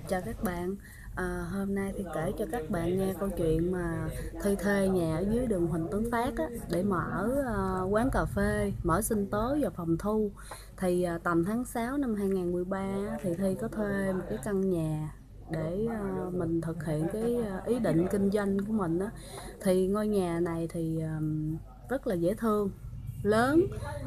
Chào các bạn. Hôm nay thì kể cho các bạn nghe câu chuyện mà Thi thuê nhà ở dưới đường Huỳnh Tấn Phát á, để mở quán cà phê, mở sinh tố và phòng thu. Thì tầm tháng 6 năm 2013 á, thì Thi có thuê một cái căn nhà để mình thực hiện cái ý định kinh doanh của mình á. Thì ngôi nhà này thì rất là dễ thương, lớn,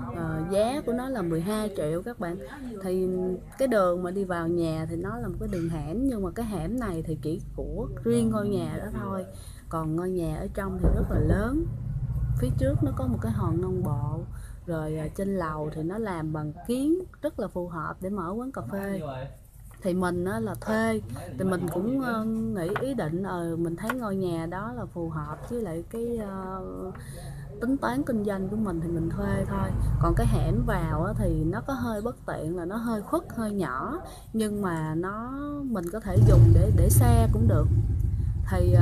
giá của nó là 12 triệu các bạn. Thì cái đường mà đi vào nhà thì nó là một cái đường hẻm, nhưng mà cái hẻm này thì chỉ của riêng ngôi nhà đó thôi, còn ngôi nhà ở trong thì rất là lớn. Phía trước nó có một cái hòn non bộ, rồi trên lầu thì nó làm bằng kiến, rất là phù hợp để mở quán cà phê. Thì mình á, là thuê, thì mình cũng nghĩ ý định mình thấy ngôi nhà đó là phù hợp với lại cái tính toán kinh doanh của mình thì mình thuê thôi. Còn cái hẻm vào á, thì nó có hơi bất tiện là nó hơi khuất, hơi nhỏ, nhưng mà mình có thể dùng để xe cũng được. Thì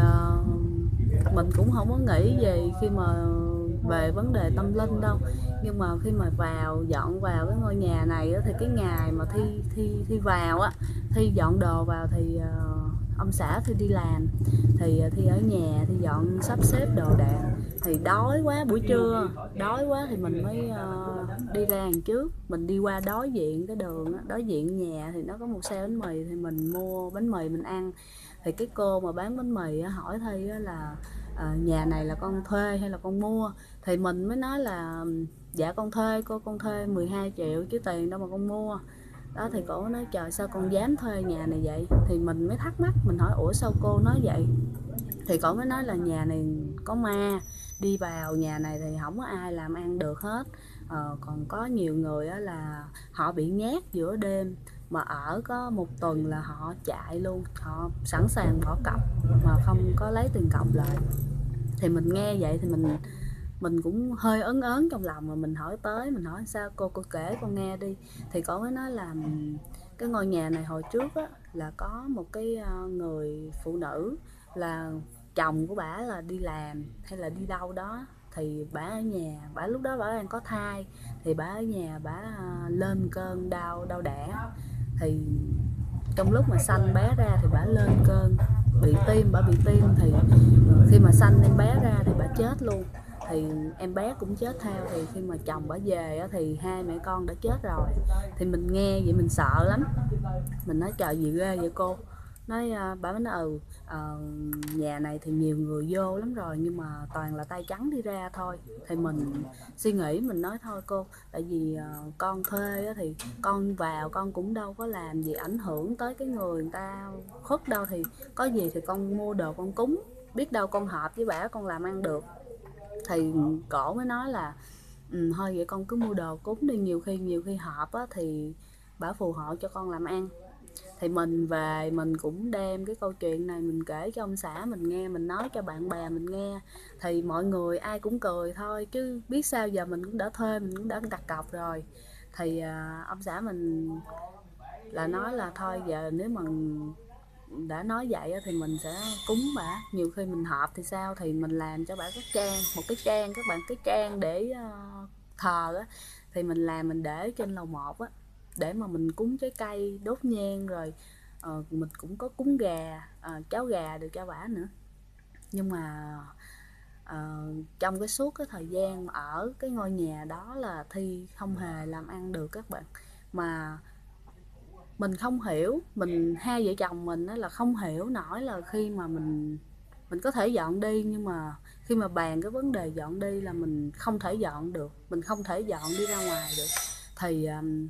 mình cũng không có nghĩ gì khi mà về vấn đề tâm linh đâu, nhưng mà khi mà dọn vào cái ngôi nhà này á, thì cái ngày mà thi vào á, thi dọn đồ vào thì ông xã thì đi làm, thì thi ở nhà thì dọn sắp xếp đồ đạc. Thì đói quá, buổi trưa đói quá thì mình mới đi ra hàng trước, mình đi qua đối diện cái đường á, đối diện nhà thì nó có một xe bánh mì, thì mình mua bánh mì mình ăn. Thì cái cô mà bán bánh mì á, hỏi Thi á là nhà này là con thuê hay là con mua. Thì mình mới nói là dạ con thuê cô, con thuê 12 triệu chứ tiền đâu mà con mua. Đó, thì cổ nói trời sao con dám thuê nhà này vậy. Thì mình mới thắc mắc, mình hỏi ủa sao cô nói vậy. Thì cổ mới nói là nhà này có ma, đi vào nhà này thì không có ai làm ăn được hết. Còn có nhiều người á là họ bị nhát giữa đêm, mà ở có một tuần là họ chạy luôn, họ sẵn sàng bỏ cọc mà không có lấy tiền cọc lại. Thì mình nghe vậy thì mình cũng hơi ớn ớn trong lòng, mà mình hỏi tới, mình hỏi sao cô kể con nghe đi. Thì cô mới nói là cái ngôi nhà này hồi trước á, là có một cái người phụ nữ, là chồng của bả là đi làm hay là đi đâu đó, thì bả ở nhà, bả lúc đó bả đang có thai, thì bả ở nhà bả lên cơn đau đẻ. Thì trong lúc mà sanh bé ra thì bả lên cơn bả bị tim, thì khi mà sanh em bé ra thì bả chết luôn. Thì em bé cũng chết theo. Thì khi mà chồng bả về thì hai mẹ con đã chết rồi. Thì mình nghe vậy mình sợ lắm, mình nói trời gì ghê vậy cô. Bà mới nói nhà này thì nhiều người vô lắm rồi, nhưng mà toàn là tay trắng đi ra thôi. Thì mình suy nghĩ, mình nói thôi cô, tại vì con thuê á, thì con vào con cũng đâu có làm gì ảnh hưởng tới cái người ta khuất đâu, thì có gì thì con mua đồ con cúng, biết đâu con hợp với bả con làm ăn được. Thì cổ mới nói là thôi vậy con cứ mua đồ cúng đi, nhiều khi hợp á, thì bả phù hộ cho con làm ăn. Thì mình về mình cũng đem cái câu chuyện này mình kể cho ông xã mình nghe, mình nói cho bạn bè mình nghe. Thì mọi người ai cũng cười thôi, chứ biết sao giờ, mình cũng đã thuê, mình cũng đã đặt cọc rồi. Thì ông xã mình là nói là thôi giờ nếu mà đã nói vậy thì mình sẽ cúng bả, nhiều khi mình hợp thì sao. Thì mình làm cho bả một cái trang các bạn, cái trang để thờ á. Thì mình làm, mình để trên lầu 1 á, để mà mình cúng trái cây, đốt nhang, rồi mình cũng có cúng gà, cháo gà được cho bả nữa. Nhưng mà trong cái suốt cái thời gian ở cái ngôi nhà đó là Thi không hề làm ăn được các bạn. Mà mình không hiểu, hai vợ chồng mình á là không hiểu nổi là khi mà mình có thể dọn đi, nhưng mà khi mà bàn cái vấn đề dọn đi là mình không thể dọn được, mình không thể dọn đi ra ngoài được. Thì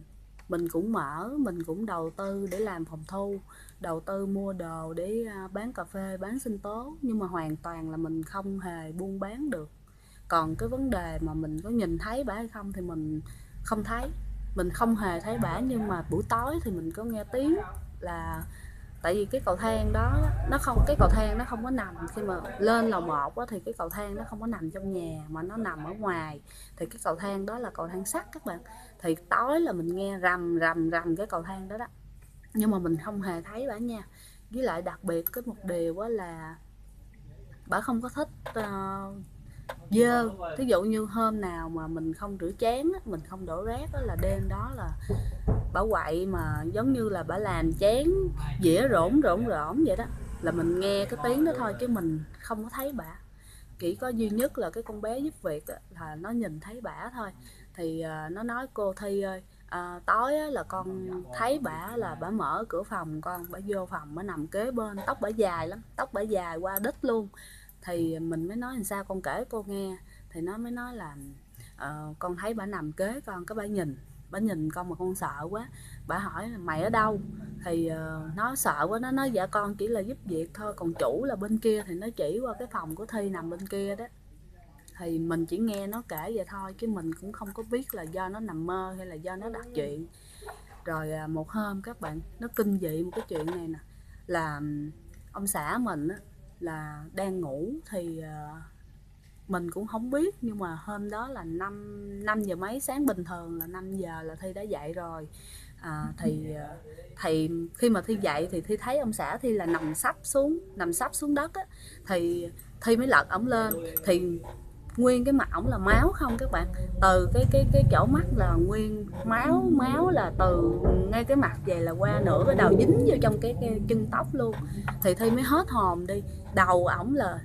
mình cũng đầu tư để làm phòng thu, đầu tư mua đồ để bán cà phê, bán sinh tố, nhưng mà hoàn toàn là mình không hề buôn bán được. Còn cái vấn đề mà mình có nhìn thấy bả hay không thì mình không thấy, mình không hề thấy bả. Nhưng mà buổi tối thì mình có nghe tiếng, là tại vì cái cầu thang đó cái cầu thang nó không có nằm, khi mà lên lầu 1 á, thì cái cầu thang nó không có nằm trong nhà mà nó nằm ở ngoài. Thì cái cầu thang đó là cầu thang sắt các bạn. Thì tối là mình nghe rầm rầm rầm cái cầu thang đó đó, nhưng mà mình không hề thấy bả nha. Với lại đặc biệt có một điều á là bả không có thích dơ. Thí dụ như hôm nào mà mình không rửa chén á, mình không đổ rác á, là đêm đó là bả quậy mà giống như là bả làm chén dĩa rỗn rỗn rỗn vậy đó, là mình nghe cái tiếng đó thôi chứ mình không có thấy bả. Chỉ có duy nhất là cái con bé giúp việc á, là nó nhìn thấy bả thôi. Thì nó nói cô Thi ơi, tối á, là con thấy bả là bả mở cửa phòng con, bả vô phòng bả nằm kế bên, tóc bả dài lắm, tóc bả dài qua đít luôn. Thì mình mới nói làm sao, con kể cô nghe. Thì nó mới nói là con thấy bả nằm kế con, cái bả nhìn con mà con sợ quá. Bả hỏi là mày ở đâu, thì nó sợ quá, nó nói dạ con chỉ là giúp việc thôi, còn chủ là bên kia. Thì nó chỉ qua cái phòng của Thi nằm bên kia đó. Thì mình chỉ nghe nó kể vậy thôi chứ mình cũng không có biết là do nó nằm mơ hay là do nó đặt chuyện. Rồi một hôm các bạn, nó kinh dị một cái chuyện này nè, là ông xã mình á, là đang ngủ. Thì mình cũng không biết, nhưng mà hôm đó là 5 giờ mấy sáng, bình thường là 5 giờ là Thi đã dậy rồi. Thì khi mà Thi dậy thì Thi thấy ông xã Thi là nằm sấp xuống đất á. Thì Thi mới lật ổng lên, thì nguyên cái mặt ổng là máu không các bạn. Từ cái chỗ mắt là nguyên máu là từ ngay cái mặt về là qua nửa cái đầu dính vô trong cái chân tóc luôn. Thì Thi mới hết hồn đi. Đầu ổng là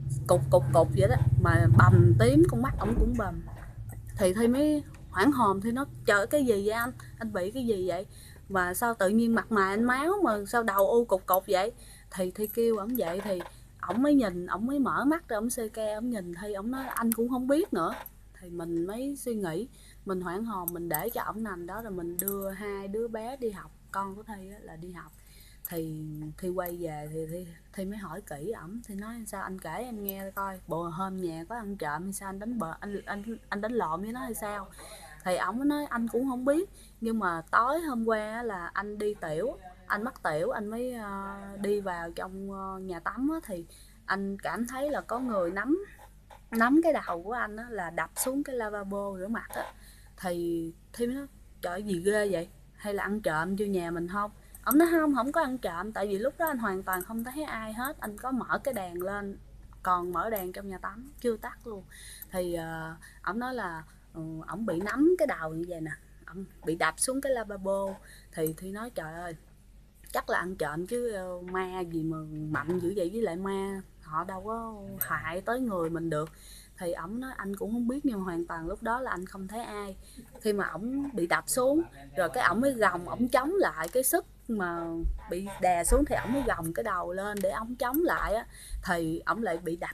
cục vậy đó, mà bầm tím, con mắt ổng cũng bầm. Thì Thi mới hoảng hồn. Thì nó trời, cái gì vậy anh bị cái gì vậy mà sao tự nhiên mặt mày anh máu mà sao đầu u cục vậy. Thì Thi kêu ổng dậy, thì ổng mới nhìn, ổng mới mở mắt ra, ổng xê ke, ổng nhìn Thi, ổng nói anh cũng không biết nữa. Thì mình mới suy nghĩ, mình hoảng hồn, mình để cho ổng nằm đó, rồi mình đưa hai đứa bé đi học, con của Thi là đi học. Thì Thi quay về thì Thi mới hỏi kỹ ổng. Thì nói sao anh kể em nghe coi, bộ hôm nhà có ăn trộm hay sao, anh đánh bờ anh đánh lộn với nó hay sao. Thì ổng nói anh cũng không biết, nhưng mà tối hôm qua là anh đi tiểu, anh mắc tiểu, anh mới đi vào trong nhà tắm á. Thì anh cảm thấy là có người nắm nắm cái đầu của anh á, là đập xuống cái lavabo rửa mặt á. Thì Thi mới nói trời gì ghê vậy, hay là ăn trộm vô nhà mình không. Ông nói không có ăn trộm, tại vì lúc đó anh hoàn toàn không thấy ai hết, anh có mở cái đèn lên, còn mở đèn trong nhà tắm chưa tắt luôn. Thì ổng nói là ổng bị nắm cái đầu như vậy nè, ổng bị đập xuống cái lavabo. Thì nói trời ơi, chắc là ăn trộm chứ ma gì mà mạnh dữ vậy, với lại ma họ đâu có hại tới người mình được. Thì ổng nói anh cũng không biết, nhưng mà hoàn toàn lúc đó là anh không thấy ai. Khi mà ổng bị đập xuống rồi cái ổng mới gồng, ổng chống lại cái sức mà bị đè xuống, thì ổng mới gồng cái đầu lên để ổng chống lại á. Thì ổng lại bị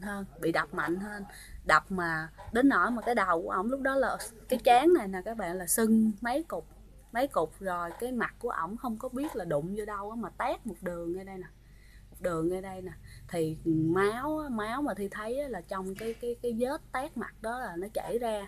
đập mạnh hơn, đập mà đến nỗi mà cái đầu của ổng lúc đó là cái trán này nè các bạn, là sưng mấy cục rồi. Cái mặt của ổng không có biết là đụng vô đâu á, mà tét một đường ngay đây nè, một đường ngay đây nè. Thì máu mà Thi thấy là trong cái vết tét mặt đó là nó chảy ra.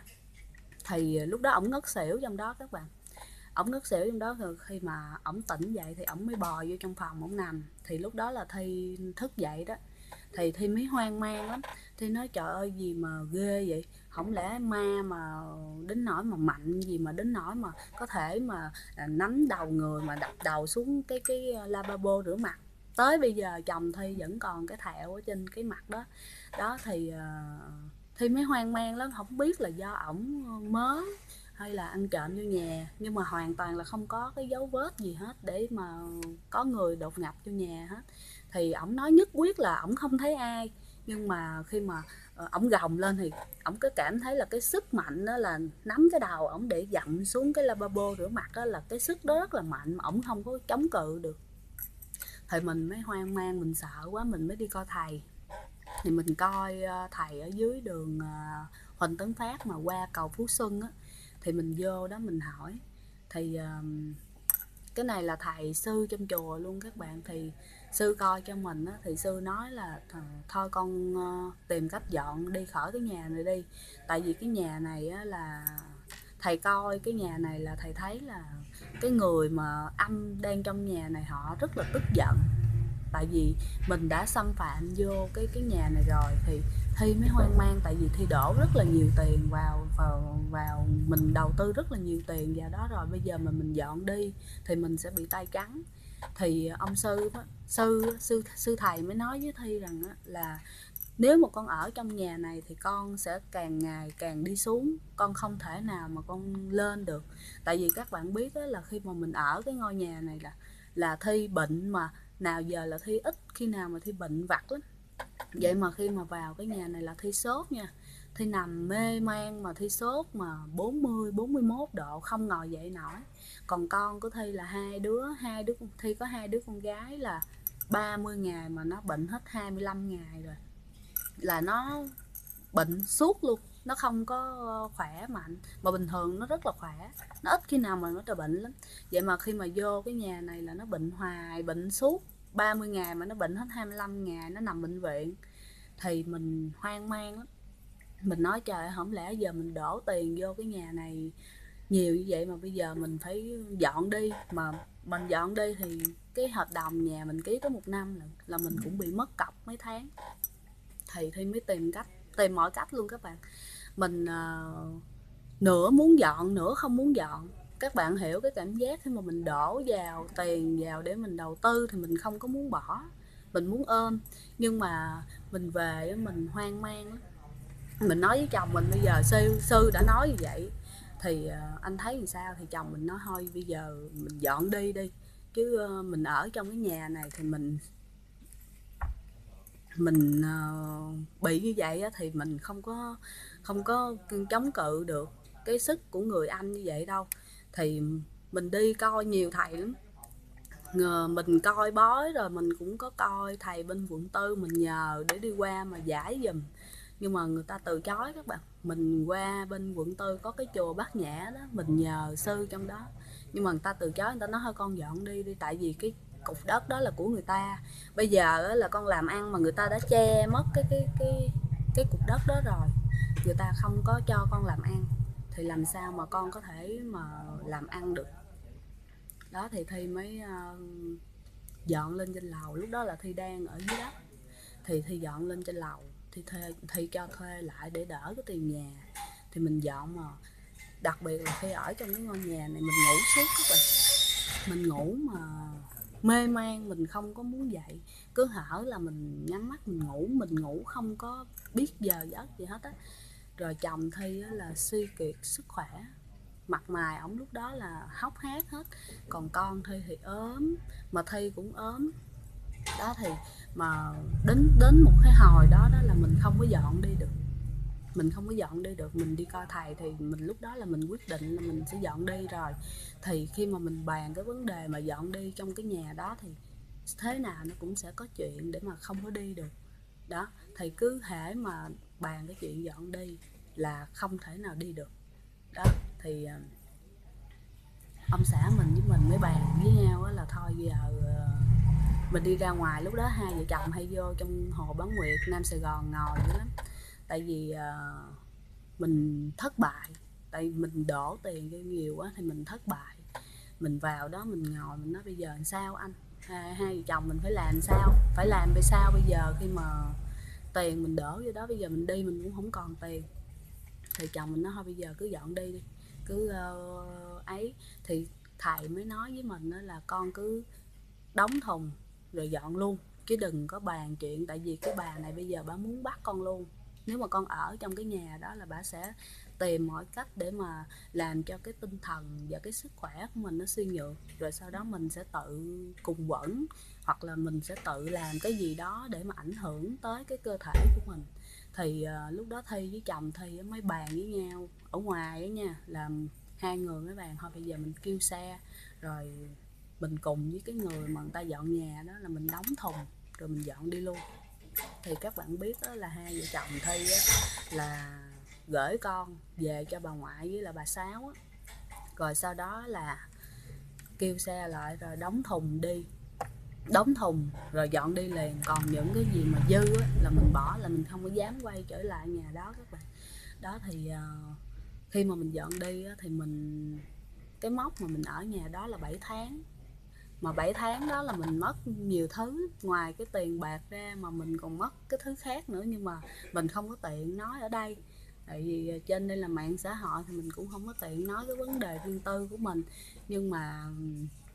Thì lúc đó ổng ngất xỉu trong đó các bạn, ổng ngất xỉu trong đó. Rồi khi mà ổng tỉnh dậy thì ổng mới bò vô trong phòng ổng nằm. Thì lúc đó là Thi thức dậy đó. Thì Thi mới hoang mang lắm. Thi nói trời ơi gì mà ghê vậy, không lẽ ma mà đến nỗi mà mạnh gì, mà đến nỗi mà có thể mà nắm đầu người mà đập đầu xuống cái lavabo rửa mặt. Tới bây giờ chồng Thi vẫn còn cái thẹo ở trên cái mặt đó đó. Thì Thi mới hoang mang lắm, không biết là do ổng mới hay là ăn trộm vô nhà, nhưng mà hoàn toàn là không có cái dấu vết gì hết để mà có người đột nhập vô nhà hết. Thì ổng nói nhất quyết là ổng không thấy ai, nhưng mà khi mà ổng gồng lên thì ổng cứ cảm thấy là cái sức mạnh đó là nắm cái đầu ổng để dậm xuống cái lavabo rửa mặt đó, là cái sức đó rất là mạnh mà ổng không có chống cự được. Thì mình mới hoang mang, mình sợ quá, mình mới đi coi thầy. Thì mình coi thầy ở dưới đường Huỳnh Tấn Phát mà qua cầu Phú Xuân á. Thì mình vô đó mình hỏi. Thì cái này là thầy sư trong chùa luôn các bạn. Thì sư coi cho mình á, thì sư nói là thôi con tìm cách dọn đi khỏi cái nhà này đi. Tại vì cái nhà này á, là thầy coi cái nhà này là thầy thấy là cái người mà âm đang trong nhà này họ rất là tức giận, tại vì mình đã xâm phạm vô cái nhà này rồi. Thì Thi mới hoang mang, tại vì Thi đổ rất là nhiều tiền vào mình đầu tư rất là nhiều tiền vào đó rồi, bây giờ mà mình dọn đi thì mình sẽ bị tay trắng. Thì ông sư thầy mới nói với Thi rằng là nếu mà con ở trong nhà này thì con sẽ càng ngày càng đi xuống, con không thể nào mà con lên được. Tại vì các bạn biết là khi mà mình ở cái ngôi nhà này là Thi bệnh, mà nào giờ là Thi ít khi nào mà Thi bệnh vặt lắm. Vậy mà khi mà vào cái nhà này là Thi sốt nha, Thi nằm mê man mà Thi sốt mà 40-41 độ, không ngồi dậy nổi. Còn con của Thi là hai đứa Thi có hai đứa con gái là 30 ngày mà nó bệnh hết 25 ngày rồi, là nó bệnh suốt luôn, nó không có khỏe mạnh, mà bình thường nó rất là khỏe, nó ít khi nào mà nó trở bệnh lắm. Vậy mà khi mà vô cái nhà này là nó bệnh hoài, bệnh suốt 30 ngày mà nó bệnh hết 25 ngày, nó nằm bệnh viện. Thì mình hoang mang lắm, mình nói trời, không lẽ giờ mình đổ tiền vô cái nhà này nhiều như vậy mà bây giờ mình phải dọn đi, mà mình dọn đi thì cái hợp đồng nhà mình ký có 1 năm là mình cũng bị mất cọc mấy tháng. Thì mới tìm mọi cách luôn các bạn. Mình nửa muốn dọn nửa không muốn dọn. Các bạn hiểu cái cảm giác khi mà mình đổ vào tiền vào để mình đầu tư thì mình không có muốn bỏ, mình muốn ôm. Nhưng mà mình về mình hoang mang lắm. Mình nói với chồng mình bây giờ sư đã nói như vậy thì anh thấy làm sao. Thì chồng mình nói thôi bây giờ mình dọn đi đi, chứ mình ở trong cái nhà này thì mình bị như vậy thì mình không có chống cự được cái sức của người anh như vậy đâu. Thì mình đi coi nhiều thầy lắm, mình coi bói rồi mình cũng có coi thầy bên quận tư, mình nhờ để đi qua mà giải giùm, nhưng mà người ta từ chối các bạn. Mình qua bên quận tư có cái chùa Bát Nhã đó, mình nhờ sư trong đó, nhưng mà người ta từ chối. Người ta nói thôi con dọn đi đi, tại vì cái cục đất đó là của người ta. Bây giờ là con làm ăn mà người ta đã che mất cái cục đất đó rồi, người ta không có cho con làm ăn thì làm sao mà con có thể mà làm ăn được. Đó thì Thi mới dọn lên trên lầu. Lúc đó là Thi đang ở dưới đất, thì Thi dọn lên trên lầu, Thi cho thuê lại để đỡ cái tiền nhà. Thì mình dọn mà đặc biệt là khi ở trong cái ngôi nhà này mình ngủ suốt các bạn. Mình ngủ mà mê man, mình không có muốn dậy, cứ hở là mình nhắm mắt mình ngủ không có biết giờ giấc gì hết á. Rồi chồng Thi là suy kiệt sức khỏe, mặt mày ổng lúc đó là hốc hác hết, còn con Thi thì ốm, mà Thi cũng ốm. Đó thì mà đến một cái hồi đó đó là mình không có dọn đi được, mình đi coi thầy thì mình lúc đó là mình quyết định là mình sẽ dọn đi rồi. Thì khi mà mình bàn cái vấn đề mà dọn đi trong cái nhà đó thì thế nào nó cũng sẽ có chuyện để mà không có đi được. Đó thì cứ hễ mà bàn cái chuyện dọn đi là không thể nào đi được. Đó thì ông xã mình với mình mới bàn với nhau là thôi giờ mình đi ra ngoài. Lúc đó hai vợ chồng hay vô trong hồ Bán Nguyệt Nam Sài Gòn ngồi dữ lắm, tại vì mình thất bại, tại vì mình đổ tiền cho nhiều quá thì mình thất bại. Mình vào đó mình ngồi mình nói bây giờ làm sao anh, hai vợ chồng mình phải làm sao, phải làm về sao bây giờ khi mà tiền mình đổ vô đó, bây giờ mình đi mình cũng không còn tiền. Thì chồng mình nói thôi bây giờ cứ dọn đi đi, cứ ấy. Thì thầy mới nói với mình là con cứ đóng thùng rồi dọn luôn, chứ đừng có bàn chuyện. Tại vì cái bà này bây giờ bà muốn bắt con luôn. Nếu mà con ở trong cái nhà đó là bà sẽ tìm mọi cách để mà làm cho cái tinh thần và cái sức khỏe của mình nó suy nhược, rồi sau đó mình sẽ tự cùng quẩn, hoặc là mình sẽ tự làm cái gì đó để mà ảnh hưởng tới cái cơ thể của mình. Thì lúc đó Thi với chồng Thi mới bàn với nhau ở ngoài đó nha, làm hai người mới bàn thôi bây giờ mình kêu xe, rồi mình cùng với cái người mà người ta dọn nhà đó là mình đóng thùng rồi mình dọn đi luôn. Thì các bạn biết đó là hai vợ chồng Thi á, là gửi con về cho bà ngoại với là bà Sáu á, rồi sau đó là kêu xe lại rồi đóng thùng đi, đóng thùng rồi dọn đi liền. Còn những cái gì mà dư á, là mình bỏ, là mình không có dám quay trở lại nhà đó các bạn. Đó thì khi mà mình dọn đi á, thì cái mốc mà mình ở nhà đó là 7 tháng. Mà 7 tháng đó là mình mất nhiều thứ, ngoài cái tiền bạc ra mà mình còn mất cái thứ khác nữa, nhưng mà mình không có tiện nói ở đây, tại vì trên đây là mạng xã hội thì mình cũng không có tiện nói cái vấn đề riêng tư của mình. Nhưng mà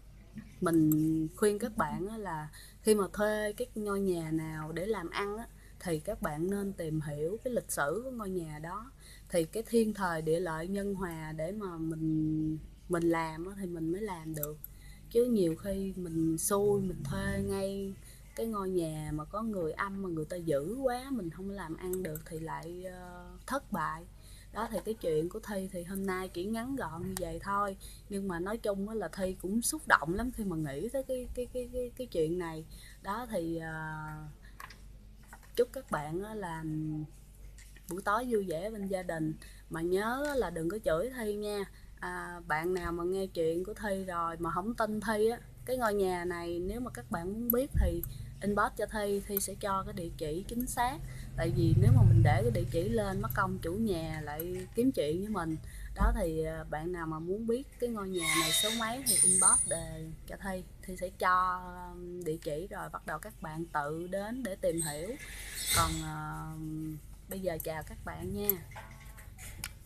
mình khuyên các bạn là khi mà thuê cái ngôi nhà nào để làm ăn á, thì các bạn nên tìm hiểu cái lịch sử của ngôi nhà đó. Thì cái thiên thời địa lợi nhân hòa để mà mình làm thì mình mới làm được, chứ nhiều khi mình xui mình thuê ngay cái ngôi nhà mà có người âm mà người ta dữ quá, mình không làm ăn được thì lại thất bại. Đó thì cái chuyện của Thi thì hôm nay chỉ ngắn gọn như vậy thôi, nhưng mà nói chung là Thi cũng xúc động lắm khi mà nghĩ tới cái chuyện này. Đó thì chúc các bạn là buổi tối vui vẻ bên gia đình, mà nhớ là đừng có chửi Thi nha. Bạn nào mà nghe chuyện của Thi rồi mà không tin Thi á, cái ngôi nhà này nếu mà các bạn muốn biết thì inbox cho Thi sẽ cho cái địa chỉ chính xác. Tại vì nếu mà mình để cái địa chỉ lên mất công chủ nhà lại kiếm chuyện với mình. Đó thì bạn nào mà muốn biết cái ngôi nhà này số mấy thì inbox đề cho Thi sẽ cho địa chỉ rồi bắt đầu các bạn tự đến để tìm hiểu. Còn bây giờ chào các bạn nha.